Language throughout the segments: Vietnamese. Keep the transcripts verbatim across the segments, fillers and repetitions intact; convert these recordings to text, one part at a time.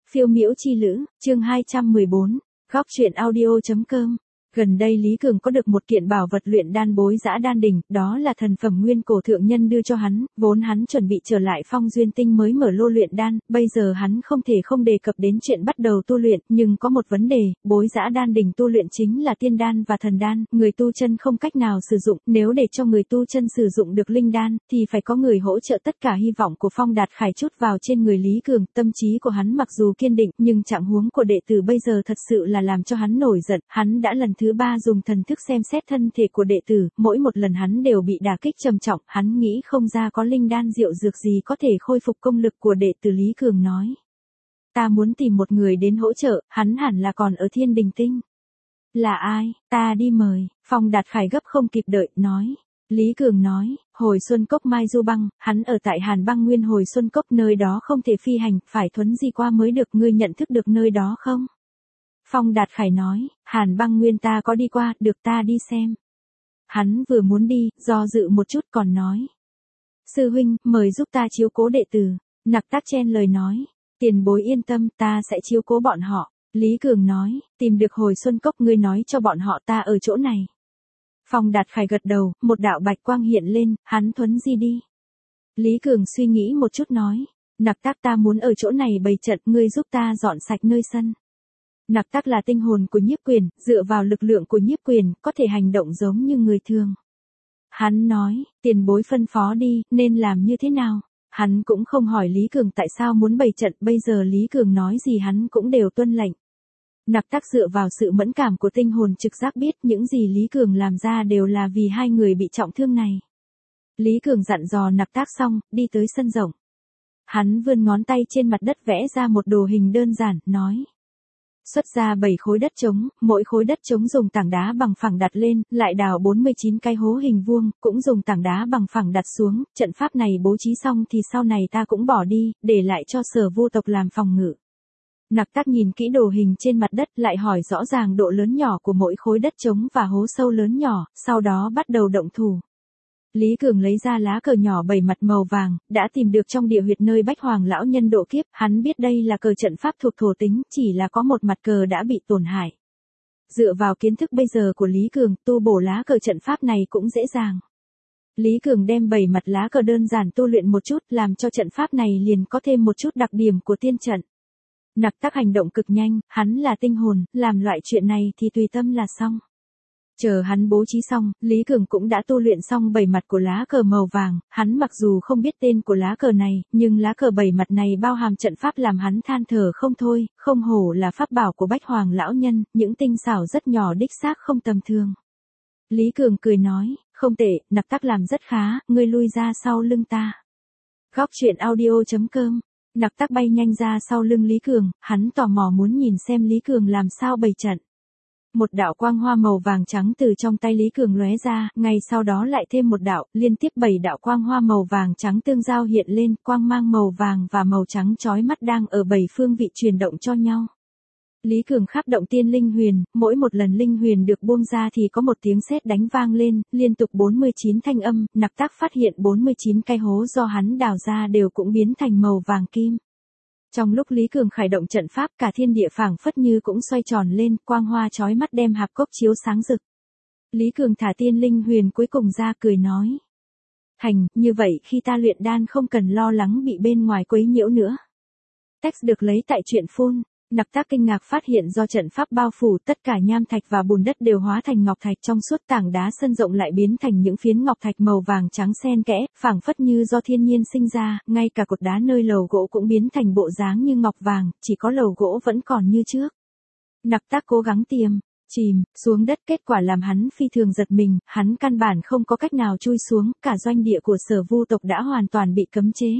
Phiêu miễu chi lữ, chương hai trăm mười bốn, góc truyện audio.com. Gần đây Lý Cường có được một kiện bảo vật luyện đan bối dã đan đỉnh, đó là thần phẩm nguyên cổ thượng nhân đưa cho hắn, vốn hắn chuẩn bị trở lại Phong Duyên Tinh mới mở lô luyện đan, bây giờ hắn không thể không đề cập đến chuyện bắt đầu tu luyện, nhưng có một vấn đề, bối dã đan đỉnh tu luyện chính là tiên đan và thần đan, người tu chân không cách nào sử dụng, nếu để cho người tu chân sử dụng được linh đan, thì phải có người hỗ trợ. Tất cả hy vọng của Phong Đạt Khải chút vào trên người Lý Cường, tâm trí của hắn mặc dù kiên định, nhưng trạng huống của đệ tử bây giờ thật sự là làm cho hắn nổi giận, hắn đã lần thứ ba dùng thần thức xem xét thân thể của đệ tử, mỗi một lần hắn đều bị đả kích trầm trọng, hắn nghĩ không ra có linh đan diệu dược gì có thể khôi phục công lực của đệ tử. Lý Cường nói, ta muốn tìm một người đến hỗ trợ, hắn hẳn là còn ở Thiên Đình Tinh. Là ai, ta đi mời. Phong Đạt Khải gấp không kịp đợi, nói. Lý Cường nói, Hồi Xuân Cốc Mai Du Băng, hắn ở tại Hàn Băng Nguyên Hồi Xuân Cốc, nơi đó không thể phi hành, phải thuấn di qua mới được, ngươi nhận thức được nơi đó không? Phong Đạt Khải nói, Hàn Băng Nguyên ta có đi qua, được ta đi xem. Hắn vừa muốn đi, do dự một chút còn nói. Sư huynh, mời giúp ta chiếu cố đệ tử. Nặc Tác chen lời nói, tiền bối yên tâm, ta sẽ chiếu cố bọn họ. Lý Cường nói, tìm được Hồi Xuân Cốc ngươi nói cho bọn họ ta ở chỗ này. Phong Đạt Khải gật đầu, một đạo bạch quang hiện lên, hắn thuấn di đi. Lý Cường suy nghĩ một chút nói, Nặc Tác ta muốn ở chỗ này bày trận, ngươi giúp ta dọn sạch nơi sân. Nặc Tác là tinh hồn của Nhiếp Quyền, dựa vào lực lượng của Nhiếp Quyền, có thể hành động giống như người thường. Hắn nói, tiền bối phân phó đi, nên làm như thế nào? Hắn cũng không hỏi Lý Cường tại sao muốn bày trận, bây giờ Lý Cường nói gì hắn cũng đều tuân lệnh. Nặc Tác dựa vào sự mẫn cảm của tinh hồn trực giác biết những gì Lý Cường làm ra đều là vì hai người bị trọng thương này. Lý Cường dặn dò Nặc Tác xong, đi tới sân rộng. Hắn vươn ngón tay trên mặt đất vẽ ra một đồ hình đơn giản, nói. Xuất ra bảy khối đất trống, mỗi khối đất trống dùng tảng đá bằng phẳng đặt lên, lại đào bốn mươi chín cái hố hình vuông, cũng dùng tảng đá bằng phẳng đặt xuống, trận pháp này bố trí xong thì sau này ta cũng bỏ đi, để lại cho Sở Vu tộc làm phòng ngự. Nặc Tác nhìn kỹ đồ hình trên mặt đất, lại hỏi rõ ràng độ lớn nhỏ của mỗi khối đất trống và hố sâu lớn nhỏ, sau đó bắt đầu động thủ. Lý Cường lấy ra lá cờ nhỏ bảy mặt màu vàng, đã tìm được trong địa huyệt nơi Bách Hoàng lão nhân độ kiếp, hắn biết đây là cờ trận pháp thuộc thổ tính, chỉ là có một mặt cờ đã bị tổn hại. Dựa vào kiến thức bây giờ của Lý Cường, tu bổ lá cờ trận pháp này cũng dễ dàng. Lý Cường đem bảy mặt lá cờ đơn giản tu luyện một chút, làm cho trận pháp này liền có thêm một chút đặc điểm của tiên trận. Nặc Tác hành động cực nhanh, hắn là tinh hồn, làm loại chuyện này thì tùy tâm là xong. Chờ hắn bố trí xong, Lý Cường cũng đã tu luyện xong bảy mặt của lá cờ màu vàng, hắn mặc dù không biết tên của lá cờ này, nhưng lá cờ bảy mặt này bao hàm trận pháp làm hắn than thở không thôi, không hổ là pháp bảo của Bách Hoàng lão nhân, những tinh xảo rất nhỏ đích xác không tầm thường. Lý Cường cười nói, không tệ, Nặc Tác làm rất khá, ngươi lui ra sau lưng ta. Góc truyện audio.com. Nặc Tác bay nhanh ra sau lưng Lý Cường, hắn tò mò muốn nhìn xem Lý Cường làm sao bày trận. Một đạo quang hoa màu vàng trắng từ trong tay Lý Cường lóe ra, ngay sau đó lại thêm một đạo, liên tiếp bảy đạo quang hoa màu vàng trắng tương giao hiện lên, quang mang màu vàng và màu trắng chói mắt đang ở bảy phương vị truyền động cho nhau. Lý Cường khắc động tiên linh huyền, mỗi một lần linh huyền được buông ra thì có một tiếng sét đánh vang lên, liên tục bốn mươi chín thanh âm, Nặc Tác phát hiện bốn mươi chín cái hố do hắn đào ra đều cũng biến thành màu vàng kim. Trong lúc Lý Cường khởi động trận pháp, cả thiên địa phảng phất như cũng xoay tròn lên, quang hoa chói mắt đem hạp cốc chiếu sáng rực. Lý Cường thả tiên linh huyền cuối cùng ra cười nói. Thành, như vậy khi ta luyện đan không cần lo lắng bị bên ngoài quấy nhiễu nữa. Text được lấy tại truyện phun. Nặc Tác kinh ngạc phát hiện do trận pháp bao phủ tất cả nham thạch và bùn đất đều hóa thành ngọc thạch, trong suốt tảng đá sân rộng lại biến thành những phiến ngọc thạch màu vàng trắng xen kẽ, phảng phất như do thiên nhiên sinh ra, ngay cả cột đá nơi lầu gỗ cũng biến thành bộ dáng như ngọc vàng, chỉ có lầu gỗ vẫn còn như trước. Nặc Tác cố gắng tiềm, chìm, xuống đất, kết quả làm hắn phi thường giật mình, hắn căn bản không có cách nào chui xuống, cả doanh địa của Sở Vu tộc đã hoàn toàn bị cấm chế.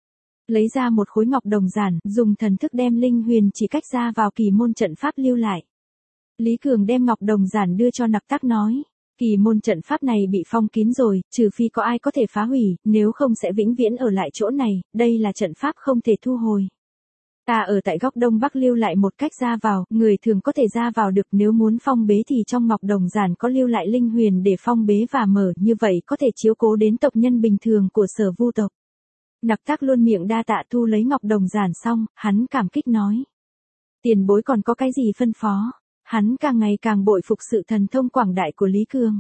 Lấy ra một khối ngọc đồng giản, dùng thần thức đem linh huyền chỉ cách ra vào kỳ môn trận pháp lưu lại. Lý Cường đem ngọc đồng giản đưa cho Nặc Tác nói, kỳ môn trận pháp này bị phong kín rồi, trừ phi có ai có thể phá hủy, nếu không sẽ vĩnh viễn ở lại chỗ này, đây là trận pháp không thể thu hồi. Ta ở tại góc đông bắc lưu lại một cách ra vào, người thường có thể ra vào được, nếu muốn phong bế thì trong ngọc đồng giản có lưu lại linh huyền để phong bế và mở, như vậy có thể chiếu cố đến tộc nhân bình thường của Sở Vu tộc. Nặc Tác luôn miệng đa tạ thu lấy ngọc đồng giản xong, hắn cảm kích nói. Tiền bối còn có cái gì phân phó? Hắn càng ngày càng bội phục sự thần thông quảng đại của Lý Cường.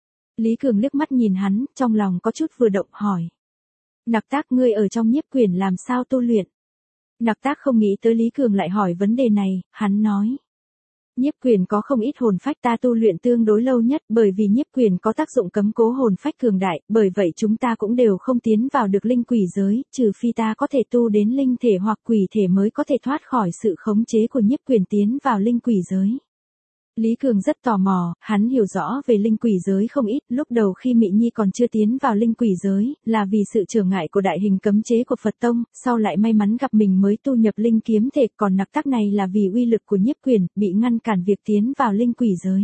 Lý Cường liếc mắt nhìn hắn, trong lòng có chút vừa động hỏi. Nặc Tác, ngươi ở trong nhiếp quyển làm sao tu luyện? Nặc Tác không nghĩ tới Lý Cường lại hỏi vấn đề này, hắn nói. Nhiếp quyền có không ít hồn phách, ta tu luyện tương đối lâu nhất, bởi vì nhiếp quyền có tác dụng cấm cố hồn phách cường đại, bởi vậy chúng ta cũng đều không tiến vào được linh quỷ giới, trừ phi ta có thể tu đến linh thể hoặc quỷ thể mới có thể thoát khỏi sự khống chế của nhiếp quyền tiến vào linh quỷ giới. Lý Cường rất tò mò, hắn hiểu rõ về linh quỷ giới không ít, lúc đầu khi Mị Nhi còn chưa tiến vào linh quỷ giới, là vì sự trở ngại của đại hình cấm chế của Phật Tông, sau lại may mắn gặp mình mới tu nhập linh kiếm thể, còn Nặc Tác này là vì uy lực của nhiếp quyền, bị ngăn cản việc tiến vào linh quỷ giới.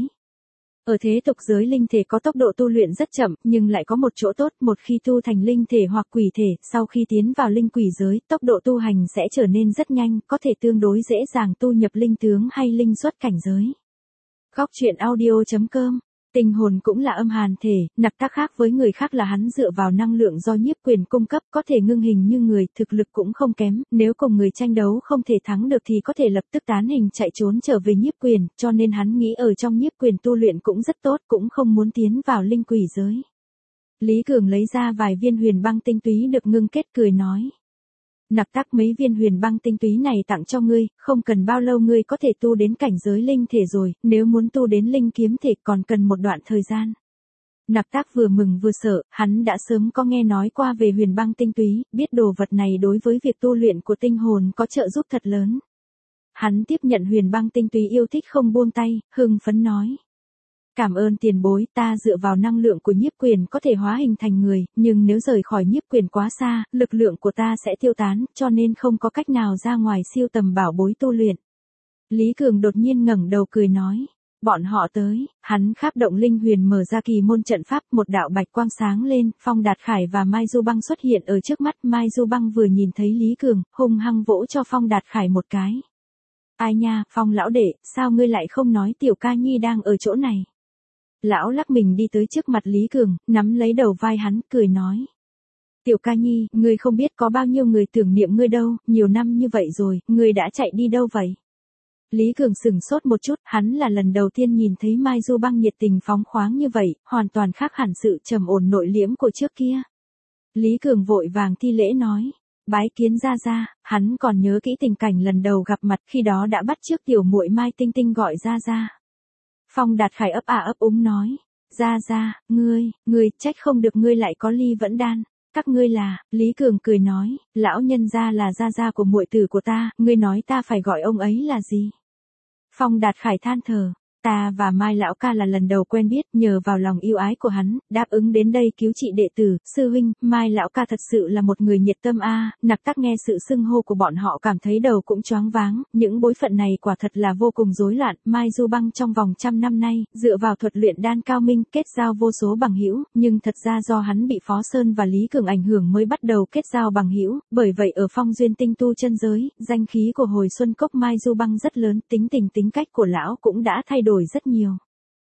Ở thế tục giới linh thể có tốc độ tu luyện rất chậm, nhưng lại có một chỗ tốt, một khi tu thành linh thể hoặc quỷ thể, sau khi tiến vào linh quỷ giới, tốc độ tu hành sẽ trở nên rất nhanh, có thể tương đối dễ dàng tu nhập linh tướng hay linh xuất cảnh giới. Góc truyện audio chấm com. Tinh hồn cũng là âm hàn thể, Nặc Tác khác với người khác là hắn dựa vào năng lượng do nhiếp quyền cung cấp, có thể ngưng hình như người, thực lực cũng không kém, nếu cùng người tranh đấu không thể thắng được thì có thể lập tức tán hình chạy trốn trở về nhiếp quyền, cho nên hắn nghĩ ở trong nhiếp quyền tu luyện cũng rất tốt, cũng không muốn tiến vào linh quỷ giới. Lý Cường lấy ra vài viên huyền băng tinh túy được ngưng kết, cười nói. Nặc Tác, mấy viên huyền băng tinh túy này tặng cho ngươi, không cần bao lâu ngươi có thể tu đến cảnh giới linh thể rồi, nếu muốn tu đến linh kiếm thể còn cần một đoạn thời gian. Nặc Tác vừa mừng vừa sợ, hắn đã sớm có nghe nói qua về huyền băng tinh túy, biết đồ vật này đối với việc tu luyện của tinh hồn có trợ giúp thật lớn. Hắn tiếp nhận huyền băng tinh túy yêu thích không buông tay, hưng phấn nói. Cảm ơn tiền bối, ta dựa vào năng lượng của nhiếp quyền có thể hóa hình thành người, nhưng nếu rời khỏi nhiếp quyền quá xa, lực lượng của ta sẽ tiêu tán, cho nên không có cách nào ra ngoài siêu tầm bảo bối tu luyện. Lý Cường đột nhiên ngẩng đầu cười nói. Bọn họ tới, hắn kháp động linh huyền mở ra kỳ môn trận pháp, một đạo bạch quang sáng lên, Phong Đạt Khải và Mai Du Băng xuất hiện ở trước mắt, Mai Du Băng vừa nhìn thấy Lý Cường, hung hăng vỗ cho Phong Đạt Khải một cái. Ai nha, Phong lão đệ, sao ngươi lại không nói Tiểu Ca Nhi đang ở chỗ này? Lão lắc mình đi tới trước mặt Lý Cường, nắm lấy đầu vai hắn, cười nói. Tiểu Ca Nhi, ngươi không biết có bao nhiêu người tưởng niệm ngươi đâu, nhiều năm như vậy rồi, ngươi đã chạy đi đâu vậy? Lý Cường sửng sốt một chút, hắn là lần đầu tiên nhìn thấy Mai Du Băng nhiệt tình phóng khoáng như vậy, hoàn toàn khác hẳn sự trầm ổn nội liễm của trước kia. Lý Cường vội vàng thi lễ nói. Bái kiến gia gia, hắn còn nhớ kỹ tình cảnh lần đầu gặp mặt, khi đó đã bắt chước tiểu muội Mai Tinh Tinh gọi gia gia. Phong Đạt Khải ấp à ấp úng nói, gia gia, ngươi, ngươi, trách không được ngươi lại có ly vẫn đan, các ngươi là, Lý Cường cười nói, lão nhân gia là gia gia của muội tử của ta, ngươi nói ta phải gọi ông ấy là gì? Phong Đạt Khải than thở. Ta và Mai lão ca là lần đầu quen biết, nhờ vào lòng yêu ái của hắn, đáp ứng đến đây cứu trị đệ tử, sư huynh, Mai lão ca thật sự là một người nhiệt tâm a. À. Nặc Tác nghe sự xưng hô của bọn họ cảm thấy đầu cũng choáng váng, những bối phận này quả thật là vô cùng rối loạn. Mai Du Băng trong vòng trăm năm nay, dựa vào thuật luyện đan cao minh, kết giao vô số bằng hữu, nhưng thật ra do hắn bị Phó Sơn và Lý Cường ảnh hưởng mới bắt đầu kết giao bằng hữu, bởi vậy ở Phong Duyên Tinh tu chân giới, danh khí của Hồi Xuân Cốc Mai Du Băng rất lớn, tính tình tính cách của lão cũng đã thay đổi rất nhiều.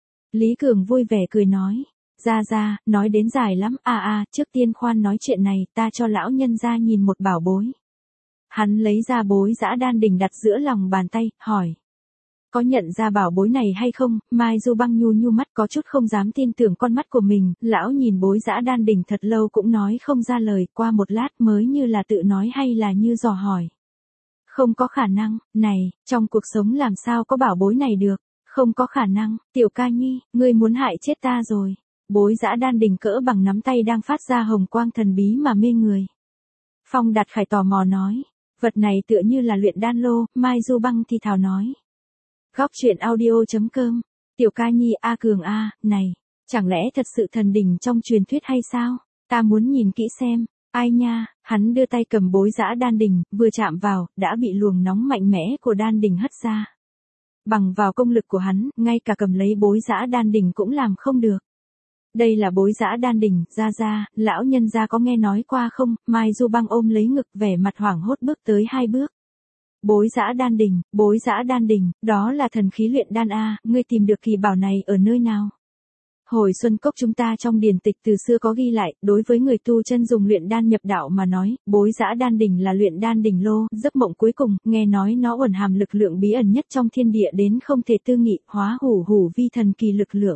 Lý Cường vui vẻ cười nói, gia gia, nói đến dài lắm, a à, a, à, trước tiên khoan nói chuyện này, ta cho lão nhân gia nhìn một bảo bối. Hắn lấy ra bối dã đan đỉnh đặt giữa lòng bàn tay, hỏi. Có nhận ra bảo bối này hay không? Mai Du Băng nhu nhu mắt có chút không dám tin tưởng con mắt của mình, lão nhìn bối dã đan đỉnh thật lâu cũng nói không ra lời, qua một lát mới như là tự nói hay là như dò hỏi. Không có khả năng, này, trong cuộc sống làm sao có bảo bối này được? Không có khả năng, Tiểu Ca Nhi, ngươi muốn hại chết ta rồi. Bối dã đan đỉnh cỡ bằng nắm tay đang phát ra hồng quang thần bí mà mê người. Phong Đạt Khải tò mò nói, vật này tựa như là luyện đan lô, Mai Du Băng thì thào nói. Góc truyện audio chấm com, Tiểu Ca Nhi a Cường a, này, chẳng lẽ thật sự thần đỉnh trong truyền thuyết hay sao? Ta muốn nhìn kỹ xem. Ai nha, hắn đưa tay cầm bối dã đan đỉnh, vừa chạm vào, đã bị luồng nóng mạnh mẽ của đan đỉnh hất ra. Bằng vào công lực của hắn, ngay cả cầm lấy bối dã đan đỉnh cũng làm không được. Đây là bối dã đan đỉnh, gia gia, lão nhân gia có nghe nói qua không? Mai Du Băng ôm lấy ngực vẻ mặt hoảng hốt bước tới hai bước. Bối dã đan đỉnh, bối dã đan đỉnh, đó là thần khí luyện đan a, ngươi tìm được kỳ bảo này ở nơi nào? Hồi Xuân Cốc chúng ta trong điển tịch từ xưa có ghi lại, đối với người tu chân dùng luyện đan nhập đạo mà nói, bối giã đan đỉnh là luyện đan đỉnh lô, giấc mộng cuối cùng, nghe nói nó ẩn hàm lực lượng bí ẩn nhất trong thiên địa đến không thể tư nghị, hóa hủ hủ vi thần kỳ lực lượng.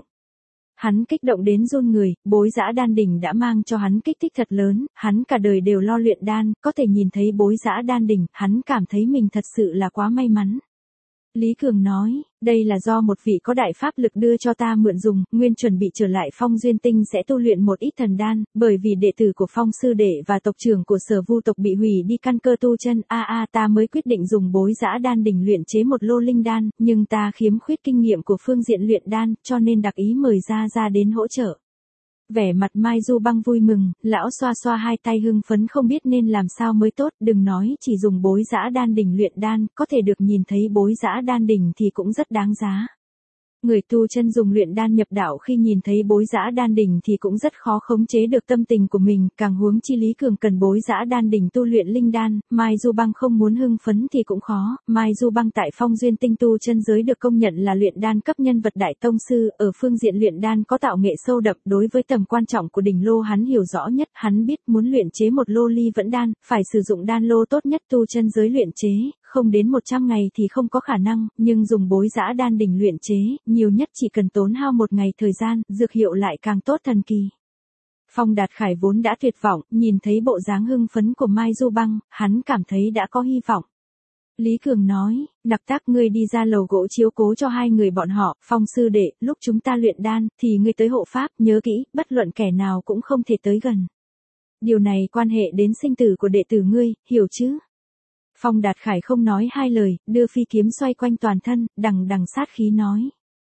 Hắn kích động đến run người, bối giã đan đỉnh đã mang cho hắn kích thích thật lớn, hắn cả đời đều lo luyện đan, có thể nhìn thấy bối giã đan đỉnh, hắn cảm thấy mình thật sự là quá may mắn. Lý Cường nói, đây là do một vị có đại pháp lực đưa cho ta mượn dùng, nguyên chuẩn bị trở lại Phong Duyên Tinh sẽ tu luyện một ít thần đan, bởi vì đệ tử của Phong Sư Đệ và tộc trưởng của Sở Vu tộc bị hủy đi căn cơ tu chân, a a ta mới quyết định dùng bối giã đan đỉnh luyện chế một lô linh đan, nhưng ta khiếm khuyết kinh nghiệm của phương diện luyện đan, cho nên đặc ý mời ra ra đến hỗ trợ. Vẻ mặt Mai Du Băng vui mừng, lão xoa xoa hai tay hưng phấn không biết nên làm sao mới tốt, đừng nói chỉ dùng bối giã đan đỉnh luyện đan, có thể được nhìn thấy bối giã đan đỉnh thì cũng rất đáng giá. Người tu chân dùng luyện đan nhập đạo khi nhìn thấy bối giã đan đỉnh thì cũng rất khó khống chế được tâm tình của mình, càng huống chi Lý Cường cần bối giã đan đỉnh tu luyện linh đan, Mai Du Băng không muốn hưng phấn thì cũng khó, Mai Du Băng tại Phong Duyên Tinh tu chân giới được công nhận là luyện đan cấp nhân vật đại tông sư, ở phương diện luyện đan có tạo nghệ sâu đậm, đối với tầm quan trọng của đỉnh lô hắn hiểu rõ nhất, hắn biết muốn luyện chế một lô ly vẫn đan, phải sử dụng đan lô tốt nhất tu chân giới luyện chế, không đến một trăm ngày thì không có khả năng, nhưng dùng bối giã đan đỉnh luyện chế, nhiều nhất chỉ cần tốn hao một ngày thời gian, dược hiệu lại càng tốt thần kỳ. Phong Đạt Khải vốn đã tuyệt vọng, nhìn thấy bộ dáng hưng phấn của Mai Du Băng, hắn cảm thấy đã có hy vọng. Lý Cường nói, đặc tác ngươi đi ra lầu gỗ chiếu cố cho hai người bọn họ, Phong Sư Đệ, lúc chúng ta luyện đan, thì ngươi tới hộ pháp, nhớ kỹ, bất luận kẻ nào cũng không thể tới gần. Điều này quan hệ đến sinh tử của đệ tử ngươi, hiểu chứ? Phong Đạt Khải không nói hai lời, đưa phi kiếm xoay quanh toàn thân, đằng đằng sát khí nói.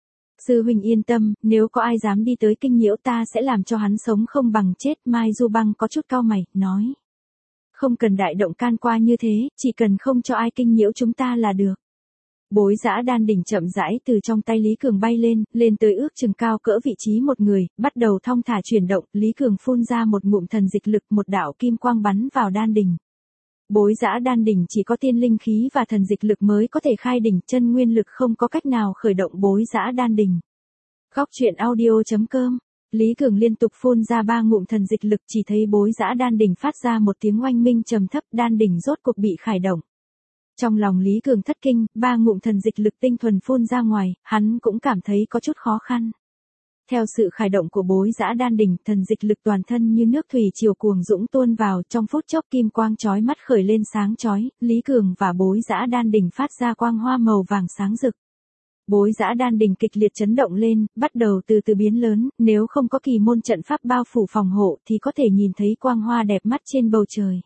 Sư huynh yên tâm, nếu có ai dám đi tới kinh nhiễu ta sẽ làm cho hắn sống không bằng chết. Mai Du Băng có chút cau mày, nói. Không cần đại động can qua như thế, chỉ cần không cho ai kinh nhiễu chúng ta là được. Bối giã đan đỉnh chậm rãi từ trong tay Lý Cường bay lên, lên tới ước chừng cao cỡ vị trí một người, bắt đầu thong thả chuyển động, Lý Cường phun ra một ngụm thần dịch lực, một đạo kim quang bắn vào đan đỉnh. Bối giã đan đỉnh chỉ có tiên linh khí và thần dịch lực mới có thể khai đỉnh, chân nguyên lực không có cách nào khởi động bối giã đan đỉnh. Góc truyện audio chấm com. Lý Cường liên tục phun ra ba ngụm thần dịch lực, chỉ thấy bối giã đan đỉnh phát ra một tiếng oanh minh trầm thấp, đan đỉnh rốt cuộc bị khởi động. Trong lòng Lý Cường thất kinh, ba ngụm thần dịch lực tinh thuần phun ra ngoài, hắn cũng cảm thấy có chút khó khăn. Theo sự khởi động của bối giã đan đỉnh, thần dịch lực toàn thân như nước thủy triều cuồng dũng tuôn vào, trong phút chốc kim quang chói mắt khởi lên sáng chói, Lý Cường và bối giã đan đỉnh phát ra quang hoa màu vàng sáng rực. Bối giã đan đỉnh kịch liệt chấn động lên, bắt đầu từ từ biến lớn, nếu không có kỳ môn trận pháp bao phủ phòng hộ thì có thể nhìn thấy quang hoa đẹp mắt trên bầu trời.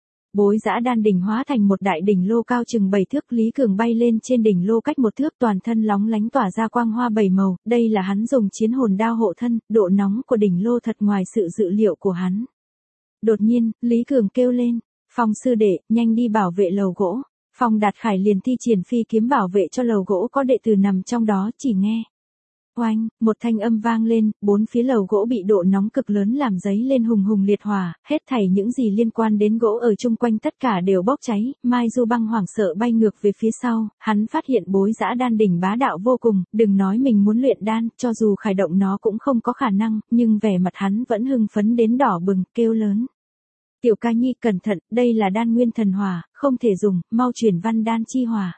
Bối giã đan đỉnh hóa thành một đại đỉnh lô cao chừng bảy thước, Lý Cường bay lên trên đỉnh lô cách một thước, toàn thân lóng lánh tỏa ra quang hoa bảy màu, đây là hắn dùng chiến hồn đao hộ thân, độ nóng của đỉnh lô thật ngoài sự dự liệu của hắn. Đột nhiên, Lý Cường kêu lên, Phong Sư Đệ, nhanh đi bảo vệ lầu gỗ. Phong Đạt Khải liền thi triển phi kiếm bảo vệ cho lầu gỗ có đệ tử nằm trong đó, chỉ nghe. Oanh, một thanh âm vang lên, bốn phía lầu gỗ bị độ nóng cực lớn làm dấy lên hùng hùng liệt hỏa, hết thảy những gì liên quan đến gỗ ở chung quanh tất cả đều bốc cháy, Mai Du Băng hoảng sợ bay ngược về phía sau, hắn phát hiện bối giã đan đỉnh bá đạo vô cùng, đừng nói mình muốn luyện đan, cho dù khởi động nó cũng không có khả năng, nhưng vẻ mặt hắn vẫn hưng phấn đến đỏ bừng, kêu lớn. Tiểu ca nhi cẩn thận, đây là đan nguyên thần hỏa, không thể dùng, mau chuyển văn đan chi hỏa.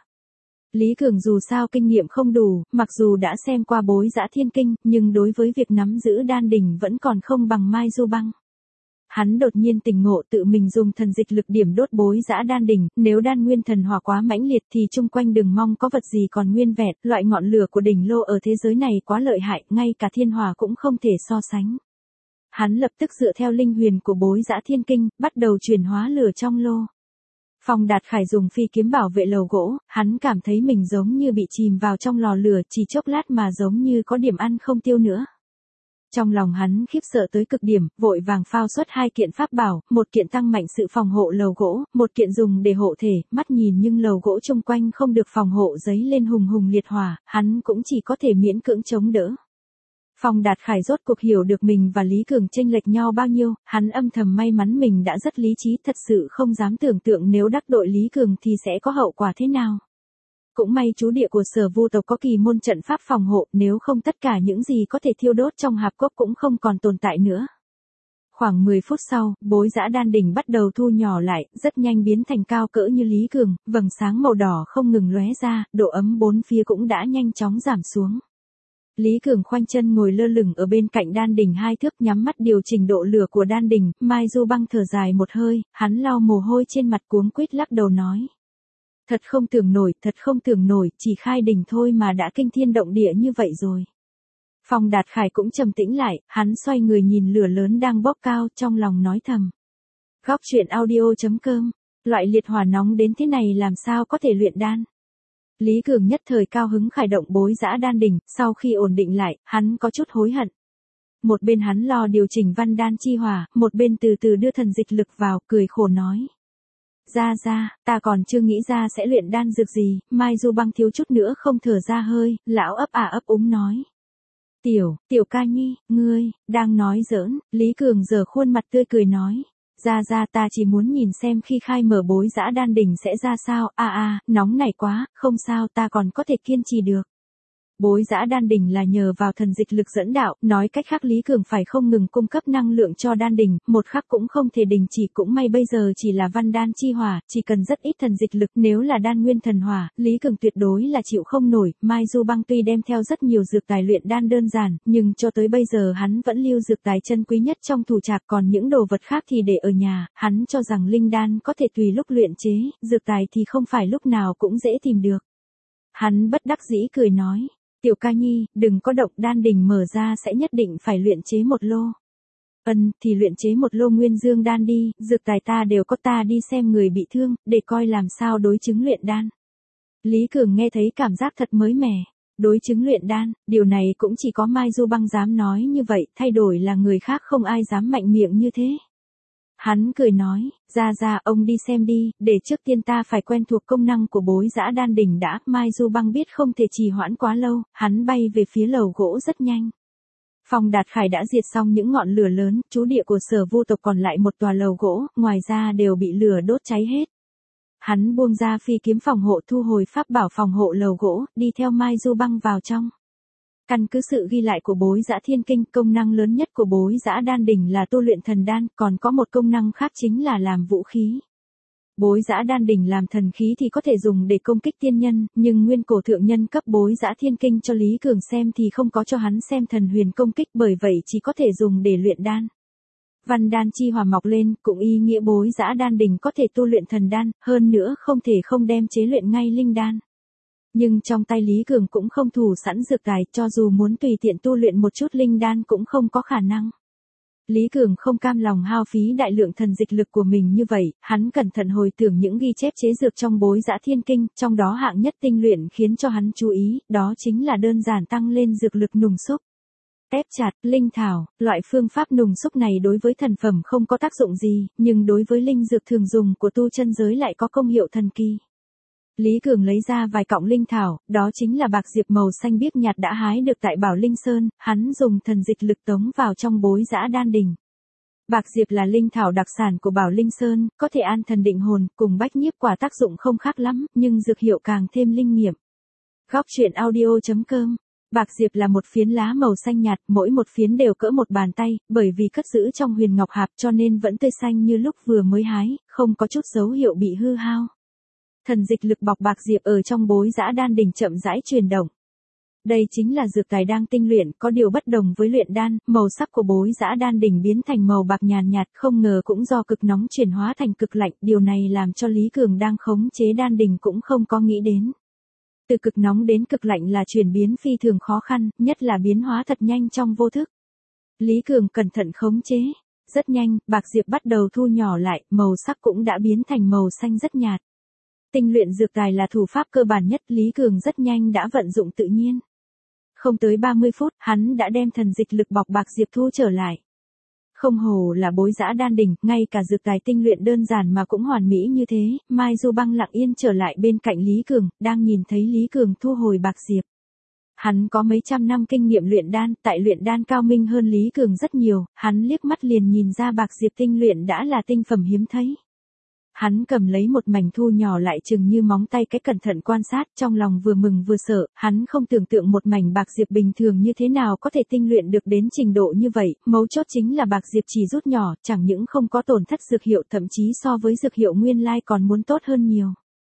Lý Cường dù sao kinh nghiệm không đủ, mặc dù đã xem qua bối giã thiên kinh, nhưng đối với việc nắm giữ đan đỉnh vẫn còn không bằng Mai Du Băng. Hắn đột nhiên tỉnh ngộ tự mình dùng thần dịch lực điểm đốt bối giã đan đỉnh, nếu đan nguyên thần hỏa quá mãnh liệt thì chung quanh đừng mong có vật gì còn nguyên vẹn, loại ngọn lửa của đỉnh lô ở thế giới này quá lợi hại, ngay cả thiên hỏa cũng không thể so sánh. Hắn lập tức dựa theo linh huyền của bối giã thiên kinh, bắt đầu chuyển hóa lửa trong lô. Phong Đạt Khải dùng phi kiếm bảo vệ lầu gỗ, hắn cảm thấy mình giống như bị chìm vào trong lò lửa, chỉ chốc lát mà giống như có điểm ăn không tiêu nữa. Trong lòng hắn khiếp sợ tới cực điểm, vội vàng phao xuất hai kiện pháp bảo, một kiện tăng mạnh sự phòng hộ lầu gỗ, một kiện dùng để hộ thể, mắt nhìn nhưng lầu gỗ chung quanh không được phòng hộ giấy lên hùng hùng liệt hỏa, hắn cũng chỉ có thể miễn cưỡng chống đỡ. Phong Đạt Khải rốt cuộc hiểu được mình và Lý Cường chênh lệch nhau bao nhiêu, hắn âm thầm may mắn mình đã rất lý trí, thật sự không dám tưởng tượng nếu đắc tội Lý Cường thì sẽ có hậu quả thế nào. Cũng may chú địa của Sở Vu tộc có kỳ môn trận pháp phòng hộ, nếu không tất cả những gì có thể thiêu đốt trong hạp cốc cũng không còn tồn tại nữa. Khoảng mười phút sau, bối dã đan đỉnh bắt đầu thu nhỏ lại, rất nhanh biến thành cao cỡ như Lý Cường, vầng sáng màu đỏ không ngừng lóe ra, độ ấm bốn phía cũng đã nhanh chóng giảm xuống. Lý Cường khoanh chân ngồi lơ lửng ở bên cạnh đan đỉnh hai thước, nhắm mắt điều chỉnh độ lửa của đan đỉnh. Mai Du Băng thở dài một hơi, hắn lau mồ hôi trên mặt cuống quýt lắc đầu nói. Thật không tưởng nổi, thật không tưởng nổi, chỉ khai đỉnh thôi mà đã kinh thiên động địa như vậy rồi. Phong Đạt Khải cũng trầm tĩnh lại, hắn xoay người nhìn lửa lớn đang bốc cao, trong lòng nói thầm. Góc truyện audio chấm com, loại liệt hỏa nóng đến thế này làm sao có thể luyện đan. Lý Cường nhất thời cao hứng khởi động bối dã đan đỉnh, sau khi ổn định lại, hắn có chút hối hận. Một bên hắn lo điều chỉnh văn đan chi hỏa, một bên từ từ đưa thần dịch lực vào, cười khổ nói. Ra ra, ta còn chưa nghĩ ra sẽ luyện đan dược gì. Mai Du Băng thiếu chút nữa không thở ra hơi, lão ấp à ấp úng nói. Tiểu, tiểu ca nhi, ngươi, đang nói giỡn. Lý Cường giở khuôn mặt tươi cười nói. Ra ra, ta chỉ muốn nhìn xem khi khai mở bối dã đan đỉnh sẽ ra sao. À à, nóng này quá, không sao, ta còn có thể kiên trì được. Bối dã đan đỉnh là nhờ vào thần dịch lực dẫn đạo, nói cách khác Lý Cường phải không ngừng cung cấp năng lượng cho đan đỉnh, một khắc cũng không thể đình chỉ. Cũng may bây giờ chỉ là văn đan chi hỏa, chỉ cần rất ít thần dịch lực, nếu là đan nguyên thần hỏa, Lý Cường tuyệt đối là chịu không nổi. Mai Du Băng tuy đem theo rất nhiều dược tài luyện đan đơn giản, nhưng cho tới bây giờ hắn vẫn lưu dược tài chân quý nhất trong thủ trạc, còn những đồ vật khác thì để ở nhà. Hắn cho rằng linh đan có thể tùy lúc luyện chế, dược tài thì không phải lúc nào cũng dễ tìm được. Hắn bất đắc dĩ cười nói. Tiểu ca nhi, đừng có động, đan đỉnh mở ra sẽ nhất định phải luyện chế một lô. Ân, thì luyện chế một lô nguyên dương đan đi, dược tài ta đều có, ta đi xem người bị thương, để coi làm sao đối chứng luyện đan. Lý Cường nghe thấy cảm giác thật mới mẻ. Đối chứng luyện đan, điều này cũng chỉ có Mai Du Băng dám nói như vậy, thay đổi là người khác không ai dám mạnh miệng như thế. Hắn cười nói, ra ra, ông đi xem đi, để trước tiên ta phải quen thuộc công năng của bối dã đan đỉnh đã. Mai Du Băng biết không thể trì hoãn quá lâu, hắn bay về phía lầu gỗ rất nhanh. Phong Đạt Khải đã diệt xong những ngọn lửa lớn, trú địa của Sở Vu tộc còn lại một tòa lầu gỗ, ngoài ra đều bị lửa đốt cháy hết. Hắn buông ra phi kiếm phòng hộ, thu hồi pháp bảo phòng hộ lầu gỗ, đi theo Mai Du Băng vào trong. Căn cứ sự ghi lại của bối dã thiên kinh, công năng lớn nhất của bối dã đan đỉnh là tu luyện thần đan, còn có một công năng khác chính là làm vũ khí. Bối dã đan đỉnh làm thần khí thì có thể dùng để công kích tiên nhân, nhưng nguyên cổ thượng nhân cấp bối dã thiên kinh cho Lý Cường xem thì không có cho hắn xem thần huyền công kích, bởi vậy chỉ có thể dùng để luyện đan. Văn đan chi hỏa mọc lên, cũng ý nghĩa bối dã đan đỉnh có thể tu luyện thần đan, hơn nữa không thể không đem chế luyện ngay linh đan. Nhưng trong tay Lý Cường cũng không thủ sẵn dược tài, cho dù muốn tùy tiện tu luyện một chút linh đan cũng không có khả năng. Lý Cường không cam lòng hao phí đại lượng thần dịch lực của mình như vậy, hắn cẩn thận hồi tưởng những ghi chép chế dược trong bối dã thiên kinh, trong đó hạng nhất tinh luyện khiến cho hắn chú ý, đó chính là đơn giản tăng lên dược lực nùng xúc. Ép chặt, linh thảo, loại phương pháp nùng xúc này đối với thần phẩm không có tác dụng gì, nhưng đối với linh dược thường dùng của tu chân giới lại có công hiệu thần kỳ. Lý Cường lấy ra vài cọng linh thảo, đó chính là bạc diệp màu xanh biếc nhạt đã hái được tại Bảo Linh Sơn, hắn dùng thần dịch lực tống vào trong bối dã đan đỉnh. Bạc diệp là linh thảo đặc sản của Bảo Linh Sơn, có thể an thần định hồn, cùng bách nhiếp quả tác dụng không khác lắm, nhưng dược hiệu càng thêm linh nghiệm. Góc truyện audio chấm com. Bạc diệp là một phiến lá màu xanh nhạt, mỗi một phiến đều cỡ một bàn tay, bởi vì cất giữ trong huyền ngọc hạp cho nên vẫn tươi xanh như lúc vừa mới hái, không có chút dấu hiệu bị hư hao. Thần dịch lực bọc bạc diệp ở trong bối dã đan đỉnh chậm rãi chuyển động. Đây chính là dược tài đang tinh luyện, có điều bất đồng với luyện đan, màu sắc của bối dã đan đỉnh biến thành màu bạc nhàn nhạt, không ngờ cũng do cực nóng chuyển hóa thành cực lạnh, điều này làm cho Lý Cường đang khống chế đan đỉnh cũng không có nghĩ đến. Từ cực nóng đến cực lạnh là chuyển biến phi thường khó khăn, nhất là biến hóa thật nhanh trong vô thức. Lý Cường cẩn thận khống chế, rất nhanh, bạc diệp bắt đầu thu nhỏ lại, màu sắc cũng đã biến thành màu xanh rất nhạt. Tinh luyện dược tài là thủ pháp cơ bản nhất, Lý Cường rất nhanh đã vận dụng tự nhiên. Không tới ba mươi phút, hắn đã đem thần dịch lực bọc bạc diệp thu trở lại. Không hồ là bối dã đan đỉnh, ngay cả dược tài tinh luyện đơn giản mà cũng hoàn mỹ như thế. Mai Du Băng lặng yên trở lại bên cạnh Lý Cường, đang nhìn thấy Lý Cường thu hồi bạc diệp. Hắn có mấy trăm năm kinh nghiệm luyện đan, tại luyện đan cao minh hơn Lý Cường rất nhiều, hắn liếc mắt liền nhìn ra bạc diệp tinh luyện đã là tinh phẩm hiếm thấy. Hắn cầm lấy một mảnh thu nhỏ lại chừng như móng tay cái cẩn thận quan sát, trong lòng vừa mừng vừa sợ, hắn không tưởng tượng một mảnh bạc diệp bình thường như thế nào có thể tinh luyện được đến trình độ như vậy, mấu chốt chính là bạc diệp chỉ rút nhỏ, chẳng những không có tổn thất dược hiệu, thậm chí so với dược hiệu nguyên lai còn muốn tốt hơn nhiều.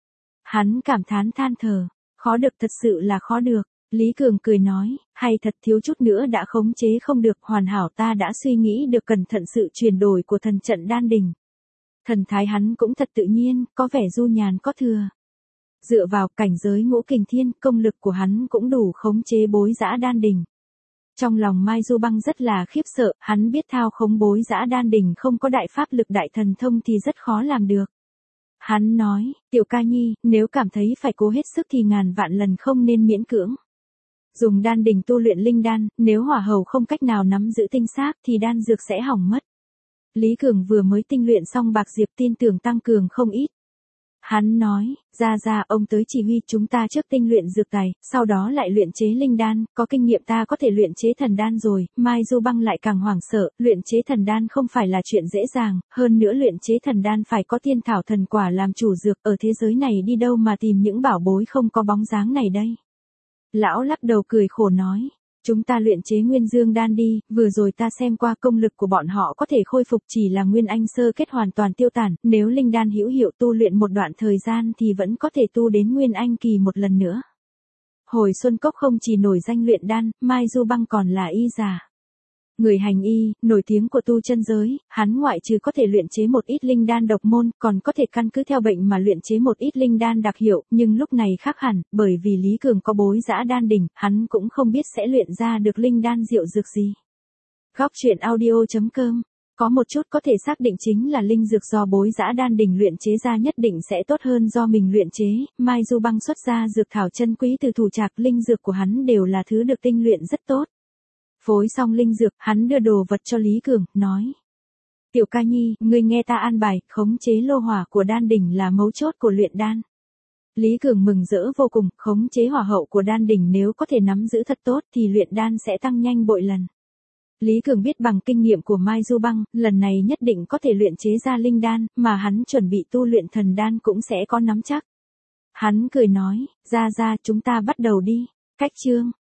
Hắn cảm thán than thở, khó được, thật sự là khó được. Lý Cường cười nói, hay thật, thiếu chút nữa đã khống chế không được, hoàn hảo, ta đã suy nghĩ được cẩn thận sự chuyển đổi của thần trận đan đỉnh. Thần thái hắn cũng thật tự nhiên, có vẻ du nhàn có thừa. Dựa vào cảnh giới ngũ kình thiên, công lực của hắn cũng đủ khống chế bối giã đan đỉnh. Trong lòng Mai Du Băng rất là khiếp sợ, hắn biết thao khống bối giã đan đỉnh không có đại pháp lực đại thần thông thì rất khó làm được. Hắn nói, Tiểu ca nhi, nếu cảm thấy phải cố hết sức thì ngàn vạn lần không nên miễn cưỡng. Dùng đan đỉnh tu luyện linh đan, nếu hỏa hầu không cách nào nắm giữ tinh xác thì đan dược sẽ hỏng mất. Lý Cường vừa mới tinh luyện xong bạc diệp, tin tưởng tăng cường không ít. Hắn nói, ra ra, ông tới chỉ huy chúng ta trước tinh luyện dược tài, sau đó lại luyện chế linh đan, có kinh nghiệm ta có thể luyện chế thần đan rồi. Mai Du Băng lại càng hoảng sợ, luyện chế thần đan không phải là chuyện dễ dàng, hơn nữa luyện chế thần đan phải có tiên thảo thần quả làm chủ dược, ở thế giới này đi đâu mà tìm những bảo bối không có bóng dáng này đây. Lão lắc đầu cười khổ nói, chúng ta luyện chế nguyên dương đan đi, vừa rồi ta xem qua công lực của bọn họ có thể khôi phục chỉ là nguyên anh sơ kết hoàn toàn tiêu tản, nếu linh đan hữu hiệu tu luyện một đoạn thời gian thì vẫn có thể tu đến nguyên anh kỳ một lần nữa. Hồi Xuân Cốc không chỉ nổi danh luyện đan, Mai Du Băng còn là y giả. Người hành y, nổi tiếng của tu chân giới, hắn ngoại trừ có thể luyện chế một ít linh đan độc môn, còn có thể căn cứ theo bệnh mà luyện chế một ít linh đan đặc hiệu, nhưng lúc này khác hẳn, bởi vì Lý Cường có bối giã đan đỉnh, hắn cũng không biết sẽ luyện ra được linh đan diệu dược gì. Góc truyện audio chấm com. Có một chút có thể xác định chính là linh dược do bối giã đan đỉnh luyện chế ra nhất định sẽ tốt hơn do mình luyện chế. Mai Du Băng xuất ra dược thảo chân quý từ thủ trạc, linh dược của hắn đều là thứ được tinh luyện rất tốt. Phối xong linh dược, hắn đưa đồ vật cho Lý Cường, nói. Tiểu ca nhi, ngươi nghe ta an bài, khống chế lô hỏa của đan đỉnh là mấu chốt của luyện đan. Lý Cường mừng rỡ vô cùng, khống chế hỏa hậu của đan đỉnh nếu có thể nắm giữ thật tốt thì luyện đan sẽ tăng nhanh bội lần. Lý Cường biết bằng kinh nghiệm của Mai Du Băng, lần này nhất định có thể luyện chế ra linh đan, mà hắn chuẩn bị tu luyện thần đan cũng sẽ có nắm chắc. Hắn cười nói, ra ra, chúng ta bắt đầu đi. Cách chương